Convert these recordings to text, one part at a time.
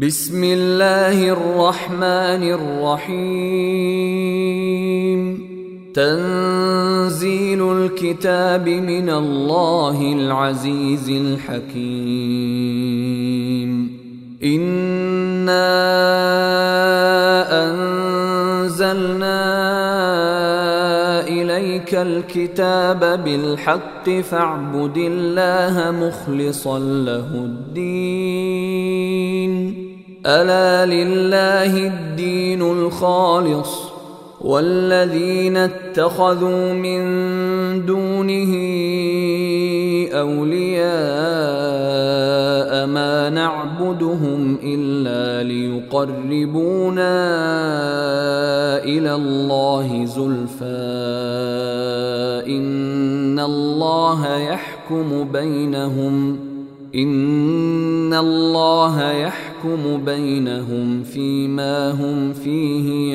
بسم الله الرحمن الرحيم. تنزيل الكتاب من الله العزيز الحكيم. إنا أنزلنا إليك الكتاب بالحق فاعبد الله مخلصا له الدين. ألا لله الدين الخالص والذين اتخذوا من دونه أولياء ما نعبدهم إلا ليقربونا إلى الله زلفى إن الله يحكم بينهم فيما هم فيه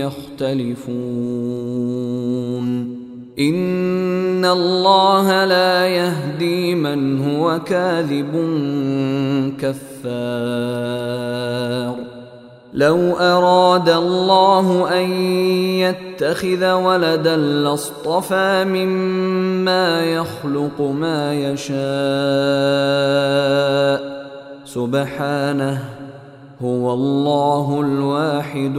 يختلفون. إن الله لا يهدي من هو كاذب كفار. لو أراد الله أن يتخذ ولدا لاصطفى مما يخلق ما يشاء سبحانه هو الله الواحد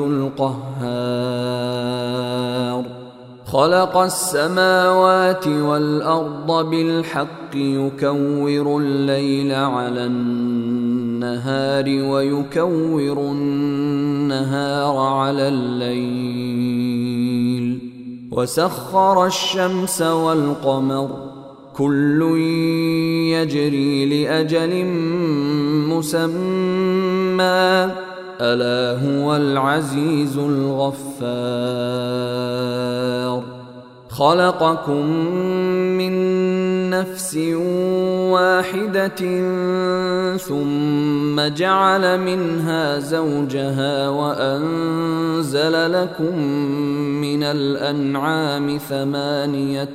القهار. خلق السماوات والأرض بالحق يكور الليل على النهار ويكور النهار على الليل وسخر الشمس والقمر كل يجري لأجل مسمى ألا هو العزيز الغفار. خلقكم من نفس واحدة ثم جعل منها زوجها وأنزل لكم من الأنعام 8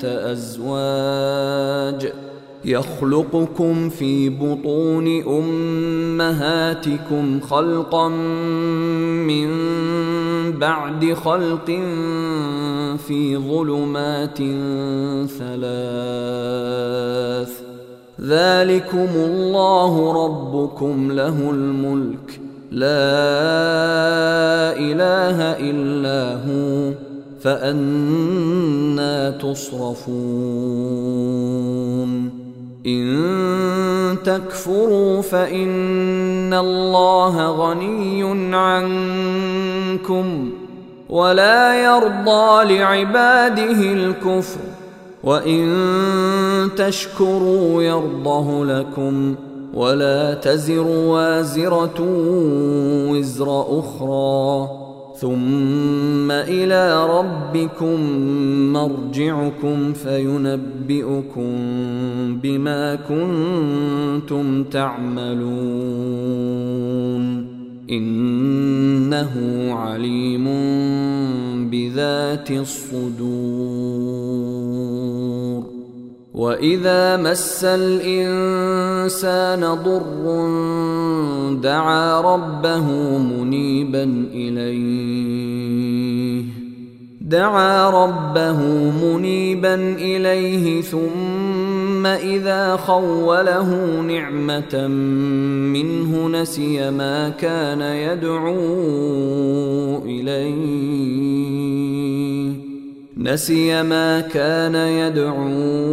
أزواج يخلقكم في بطون أمهاتكم خلقا من بعد خلق في ظلمات 3 ذلكم الله ربكم له الملك لا إله إلا هو فأنى تصرفون. إن تكفروا فإن الله غني عنكم ولا يرضى لعباده الكفر وإن تشكروا يرضه لكم ولا تزر وازرة وزر أخرى ثم إلى ربكم مرجعكم فينبئكم بما كنتم تعملون إنه عليم بذات الصدور. وإذا مس الإنسان ضر دعا ربه منيبا إليه ثم إذا خوله نعمة منه نسي ما كان يدعو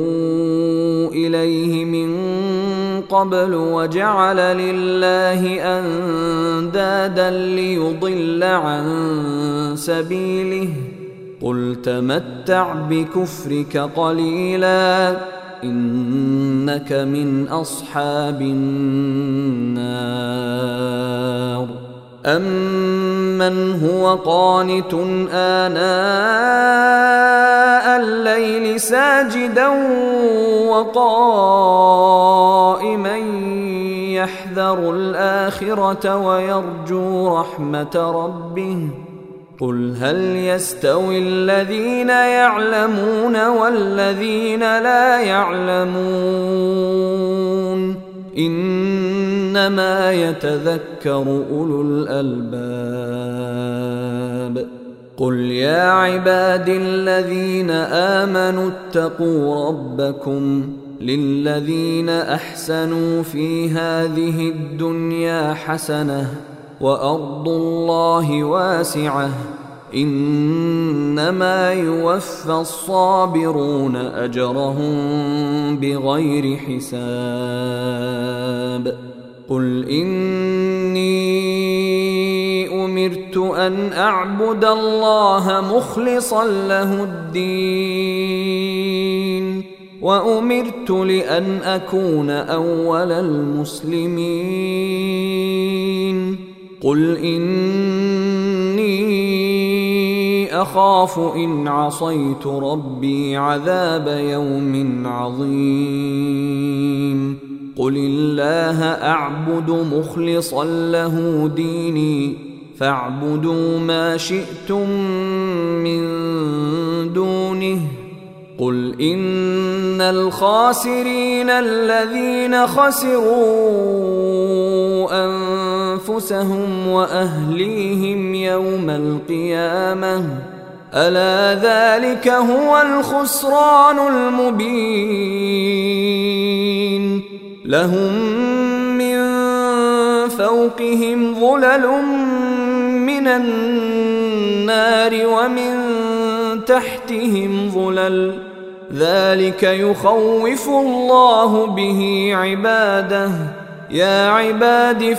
إليه من قبل وجعل لله أندادا ليضل عن سبيله قل تمتع بكفرك قليلا إنك من أصحاب النار. أمن هو قانت آناء الليل ساجدا وقائما يحذر الآخرة ويرجو رحمة ربه قل هل يستوي الذين يعلمون والذين لا يعلمون إنما يتذكر أولو الألباب. قل يا عبادي الذين آمنوا اتقوا ربكم للذين أحسنوا في هذه الدنيا حسنة وأرض الله واسعة إنما يوفى الصابرون أجرهم بغير حساب. قل إني أمرت أن أعبد الله مخلصا له الدين وأمرت لأن أكون أول المسلمين. قل إني أخاف إن عصيت ربي عذاب يوم عظيم. قل الله أعبد مخلصا له ديني فاعبدوا ما شئتم من دونه. قل إن الخاسرين الذين خسروا أنفسهم وأهليهم يوم القيامة ألا ذلك هو الخسران المبين. لهم من فوقهم ظلل من النار ومن تحتهم ظلل ذلك يخوف الله به عباده يا عباد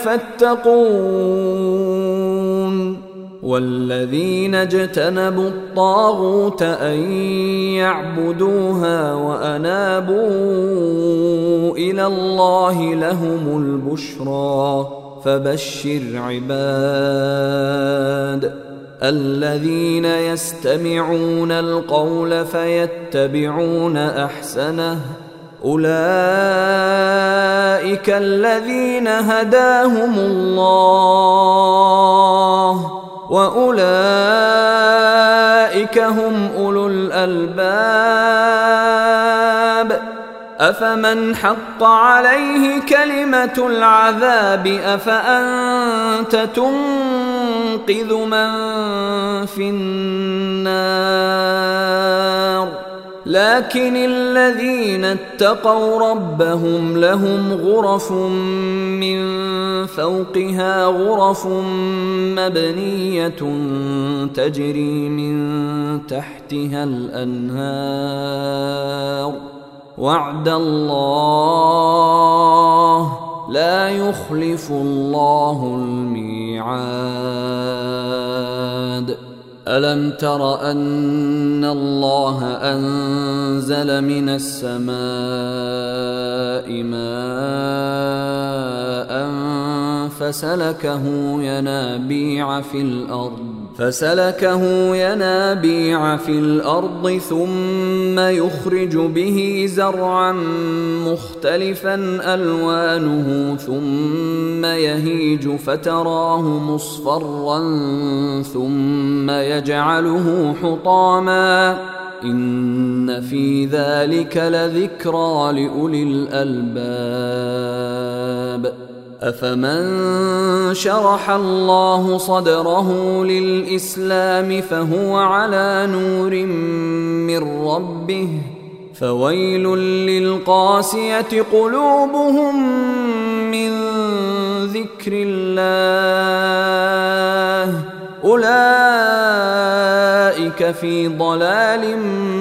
فاتقون. والذين اجتنبوا الطاغوت أن يعبدوها وأنابوا إلى الله لهم البشرى فبشر عباد الذين يستمعون القول فيتبعون أحسنه أولئك الذين هداهم الله وأولئك هم أولو الألباب. أفمن حق عليه كلمة العذاب أفأنت تنقذ من في النار. لكن الذين اتقوا ربهم لهم غرف من فوقها غرف مبنية تجري من تحتها الأنهار وعد الله لا يخلف الله الميعاد. ألم تر أن الله أنزل من السماء ماء فسلكه ينابيع في الأرض ثم يخرج به زرعا مختلفا ألوانه ثم يهيج فتراه مصفرا ثم يجعله حطاما إن في ذلك لذكرى لأولي الألباب. أفمن شرح الله صدره للإسلام فهو على نور من ربه فويل للقاسية قلوبهم من ذكر الله أولئك في ضلال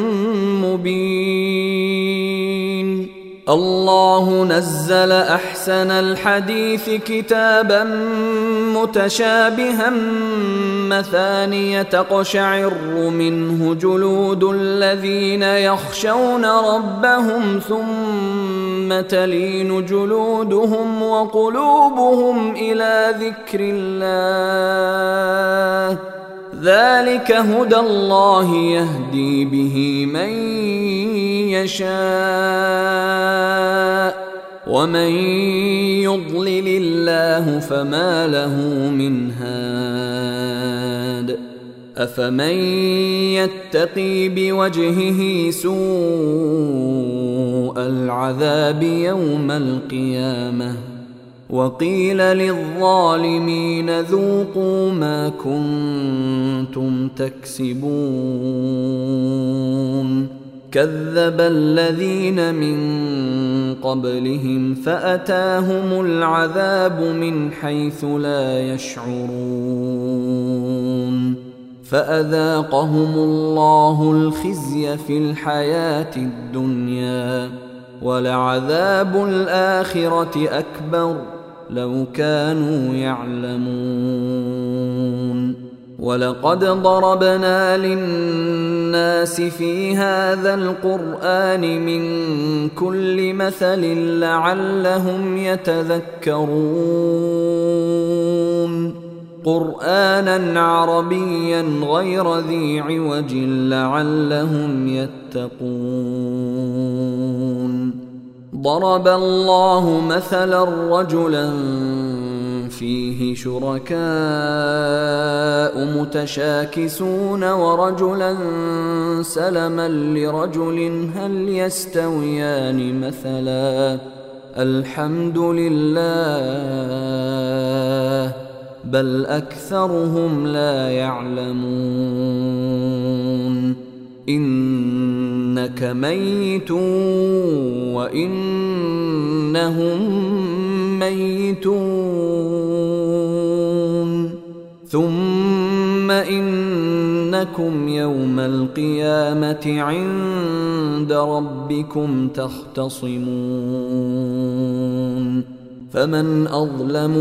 مبين. الله نزل أحسن الحديث كتابا متشابها مثانية تقشعر منه جلود الذين يخشون ربهم ثم تلين جلودهم وقلوبهم إلى ذكر الله ذلك هدى الله يهدي به من يشاء ومن يضلل الله فما له من هاد. أفمن يتقي بوجهه سوء العذاب يوم القيامة وقيل للظالمين ذوقوا ما كنتم تكسبون كذب الذين من قبلهم فأتاهم العذاب من حيث لا يشعرون فأذاقهم الله الخزي في الحياة الدنيا ولعذاب الآخرة أكبر لو كانوا يعلمون ولقد ضربنا للناس في هذا القرآن من كل مثل لعلهم يتذكرون قرآنا عربيا غير ذي عوج لعلهم يتقون ضرب الله مثلا رجلا فيه شركاء متشاكسون ورجلا سلما لرجل هل يستويان مثلا الحمد لله بل أكثرهم لا يعلمون إنك ميت وإنهم ميتون ثم إنكم يوم القيامة عند ربكم تختصمون فمن أظلم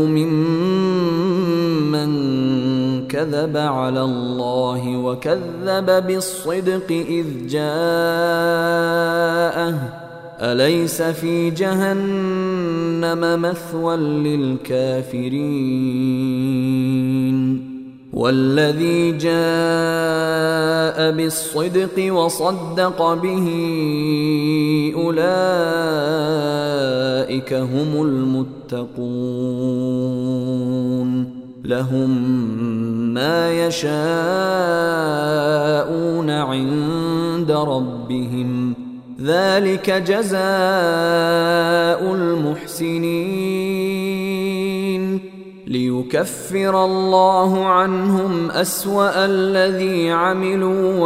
ممن كذب على الله وكذب بالصدق إذ جاءه أليس في جهنم مثوى للكافرين والذي جاء بالصدق وصدق به أولئك هم المتقون لهم ما يشاءون عند ربهم ذلك جزاء المحسنين ليكفر الله عنهم أسوأ الذي عملوا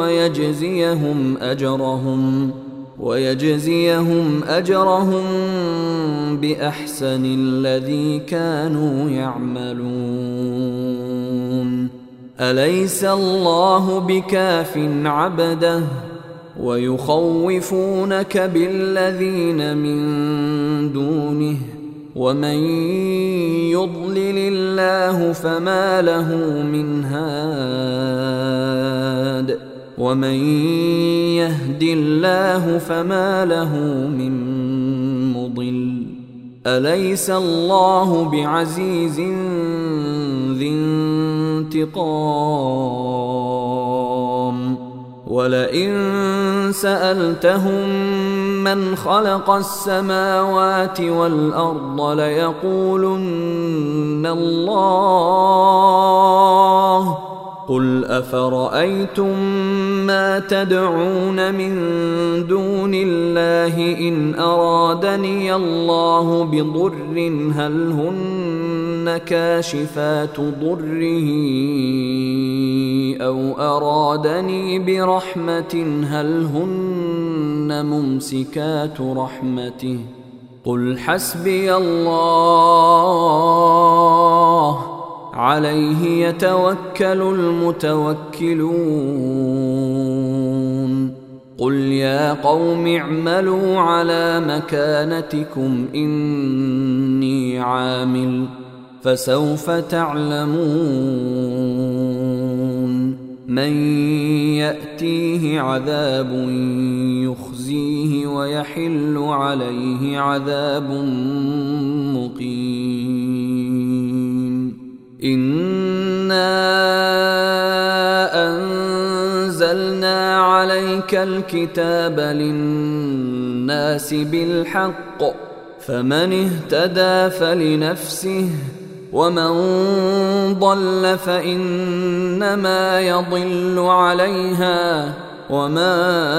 ويجزيهم أجرهم بأحسن الذي كانوا يعملون أليس الله بكاف عبده ويخوفونك بالذين من دونه ومن يضلل الله فما له من هاد ومن يهد الله فما له من مضل أليس الله بعزيز ذي انتقام ولئن سألتهم من خلق السماوات والأرض ليقولن الله قل أفرأيتم ما تدعون من دون الله إن أرادني الله بضر هل هن كاشفات ضره أو أرادني برحمة هل هن ممسكات رحمته قل حسبي الله عليه يتوكل المتوكلون قل يا قوم اعملوا على مكانتكم إني عامل فسوف تعلمون من يأتيه عذاب يخزيه ويحل عليه عذاب مقيم إنا أنزلنا عليك الكتاب للناس بالحق فمن اهتدى فلنفسه ومن ضل فإنما يضل عليها وما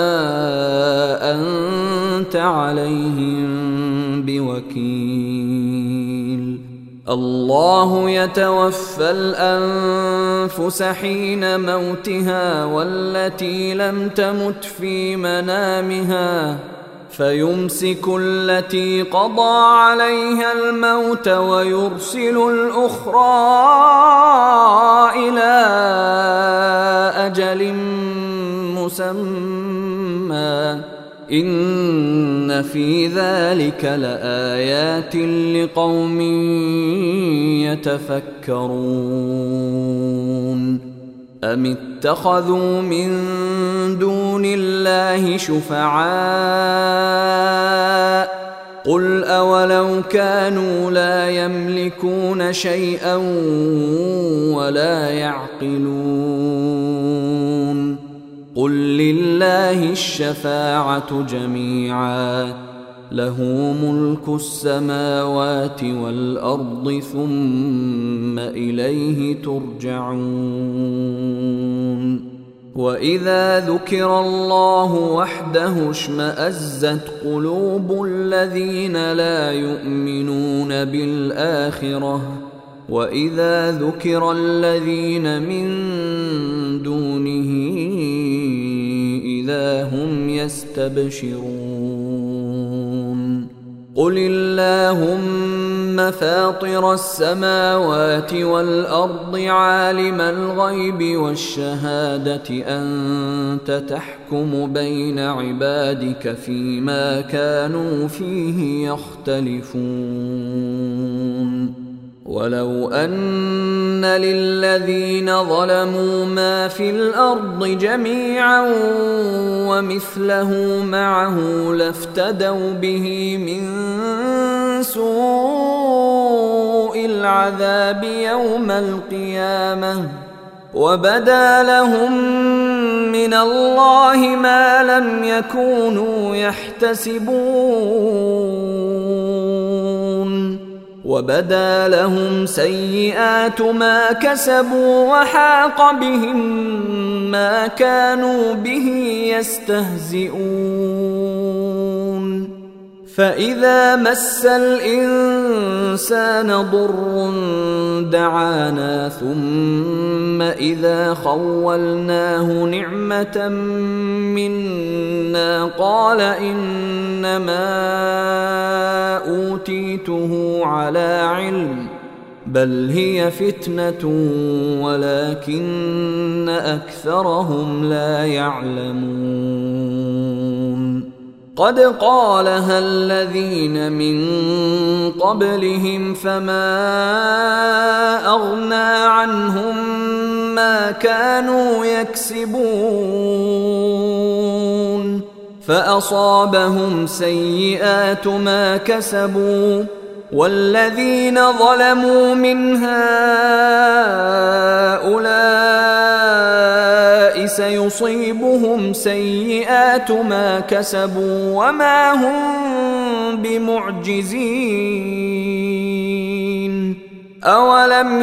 أنت عليهم بوكيل. الله يتوفى الأنفس حين موتها والتي لم تمت في منامها فيمسك التي قضى عليها الموت ويرسل الأخرى إلى أجل مسمى إن في ذلك لآيات لقوم يتفكرون. أم اتخذوا من دون الله شفعاء قل أولو كانوا لا يملكون شيئا ولا يعقلون قل لله الشفاعة جميعا له ملك السماوات والأرض ثم إليه ترجعون. وإذا ذكر الله وحده اشمأزت قلوب الذين لا يؤمنون بالآخرة وإذا ذكر الذين من دونه إذا هم يستبشرون. قل اللهم فاطر السماوات والأرض عالم الغيب والشهادة أنت تحكم بين عبادك فيما كانوا فيه يختلفون. ولو أن للذين ظلموا ما في الأرض جميعا ومثله معه لافتدوا به من سوء العذاب يوم القيامة وبدا لهم من الله ما لم يكونوا يحتسبون وبدا لهم سيئات ما كسبوا وحاق بهم ما كانوا به يستهزئون. فإذا مس الإنسان ضر دعانا ثم إذا خولناه نعمة منا قال إنما أوتيته على علم بل هي فتنة ولكن أكثرهم لا يعلمون. قد قالها الذين من قبلهم فما أغنى عنهم ما كانوا يكسبون فأصابهم سيئات ما كسبوا والذين ظلموا من هؤلاء سيصيبهم سيئات ما كسبوا وما هم بمعجزين. أولم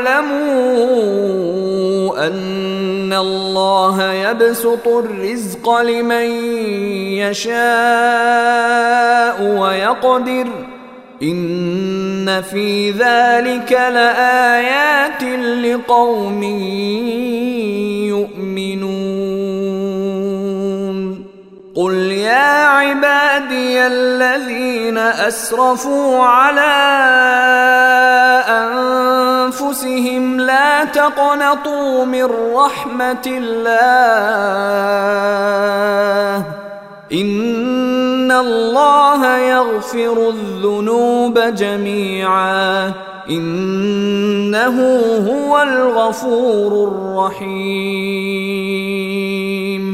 يعلموا أن الله يبسط الرزق لمن يشاء ويقدر إن في ذلك لآيات لقوم يؤمنون. قل يا عبادي الذين أسرفوا على أنفسهم لا تقنطوا من رحمة الله إن الله يغفر الذنوب جميعا إنه هو الغفور الرحيم.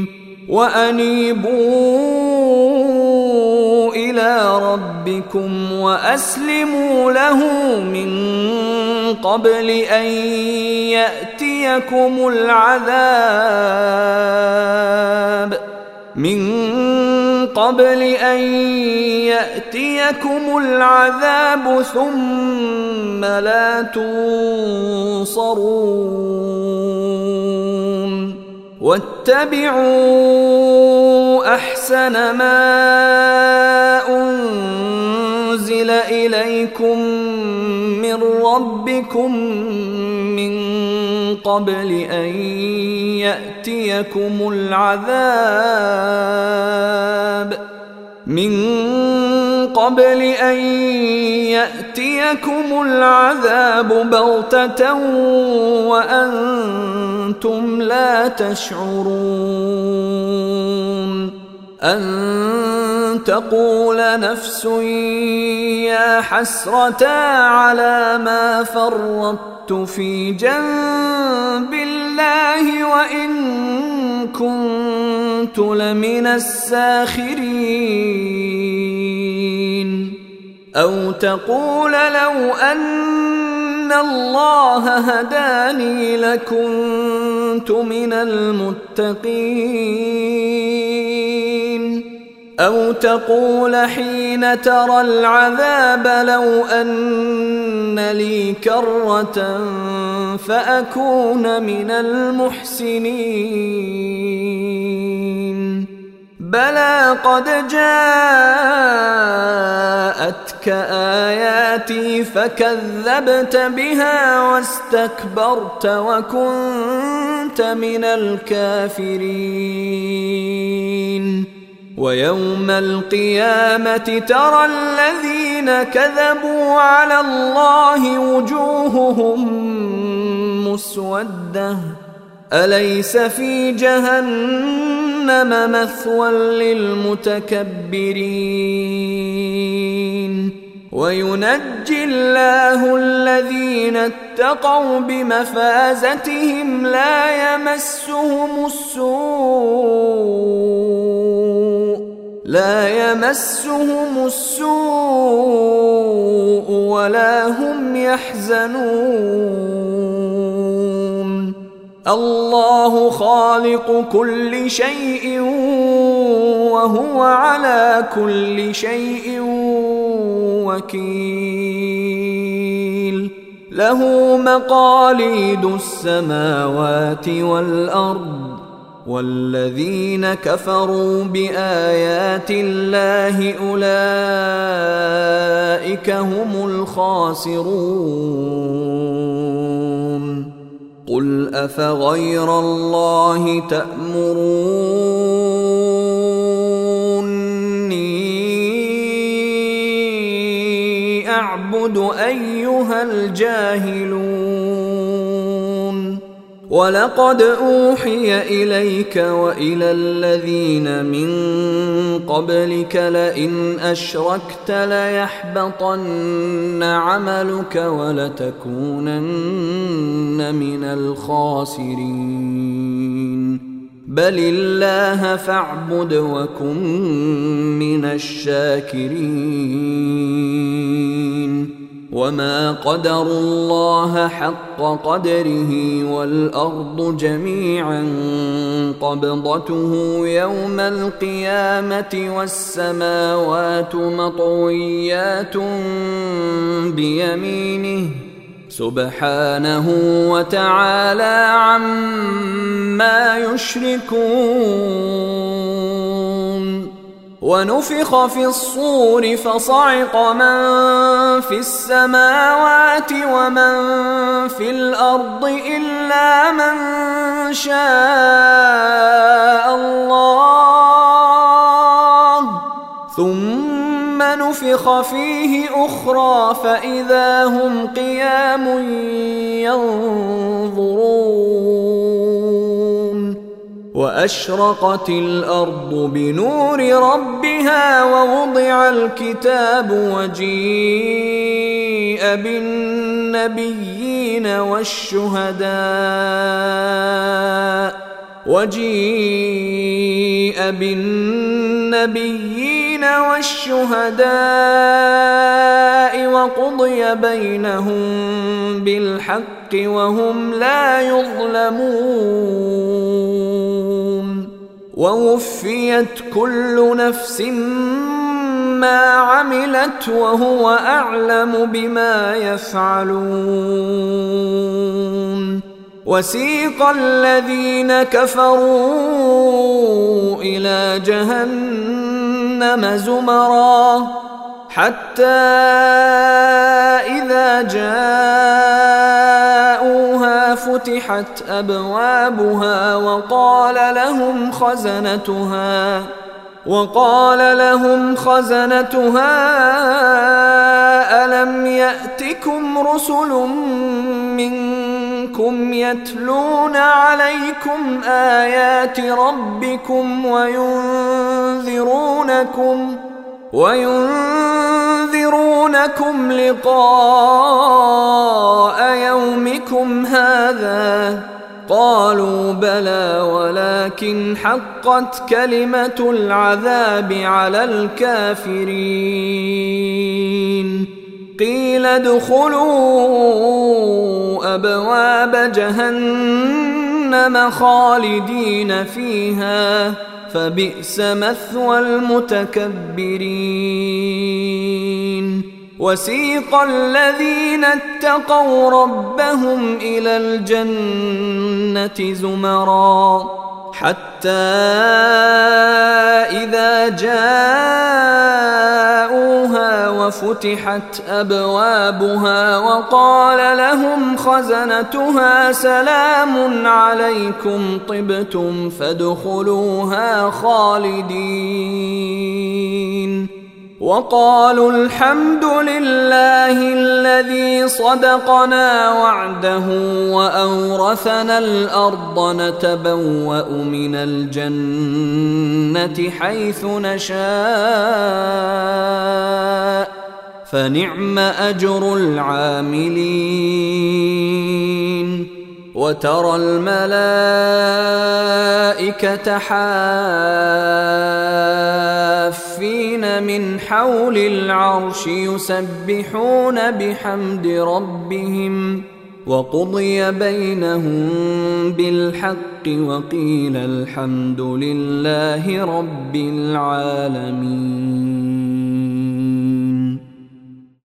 وأنيبوا إلى ربكم وأسلموا له من قبل أن يأتيكم العذاب قبل أن يأتيكم العذاب ثم لا تنصرون واتبعوا أحسن ما أنزل إليكم من ربكم من قبل أن يأتيكم العذاب بغتة وأنتم لا تشعرون أن تقول نفس يا حسرة على ما فرطت في جنب الله وإن كنت لمن الساخرين أو تقول لو أن الله هداني لكنت من المتقين أو تقول حين ترى العذاب لو أن لي كرة فأكون من المحسنين بلى قد جاءتك آياتي فكذبت بها واستكبرت وكنت من الكافرين ويوم القيامة ترى الذين كذبوا على الله وجوههم مسودة أليس في جهنم مثوى للمتكبرين وينجي الله الذين اتقوا بمفازتهم لا يمسهم السوء ولا هم يحزنون الله خالق كل شيء وهو على كل شيء وكيل له مقاليد السماوات والأرض والذين كفروا بآيات الله أولئك هم الخاسرون قل أفغير الله تأمروني أعبد أيها الجاهلون ولقد أوحي إليك وإلى الذين من قبلك لئن أشركت ليحبطن عملك ولتكونن من الخاسرين بل الله فاعبد وكن من الشاكرين وما قدروا الله حق قدره والأرض جميعا قبضته يوم القيامة والسماوات مطويات بيمينه سبحانه وتعالى عما يشركون ونفخ في الصور فصعق من في السماوات ومن في الأرض إلا من شاء الله ثم نفخ فيه أخرى فإذا هم قيام ينظرون وأشرقت الأرض بنور ربها ووضع الكتاب وجيء بالنبيين والشهداء وقضي بينهم بالحق وهم لا يظلمون ووفيت كل نفس ما عملت وهو أعلم بما يفعلون. وسيق الذين كفروا إلى جهنم زمرا حتى إذا جاءوها فتحت أبوابها وقال لهم خزنتها ألم يأتكم رسل منكم يتلون عليكم آيات ربكم وينذرونكم لقاء يومكم هذا؟ قالوا بلى ولكن حقت كلمة العذاب على الكافرين. قيل ادخلوا أبواب جهنم خالدين فيها فبئس مثوى المتكبرين. وسيق الذين اتقوا ربهم إلى الجنة زمرا حتى إذا جاءوها وفتحت أبوابها وقال لهم خزنتها سلام عليكم طبتم فادخلوها خالدين. وقالوا الحمد لله الذي صدقنا وعده وأورثنا الأرض نتبوأ من الجنة حيث نشاء فنعم أجر العاملين. وترى الملائكة حافين من حول العرش يسبحون بحمد ربهم وقضي بينهم بالحق وقيل الحمد لله رب العالمين.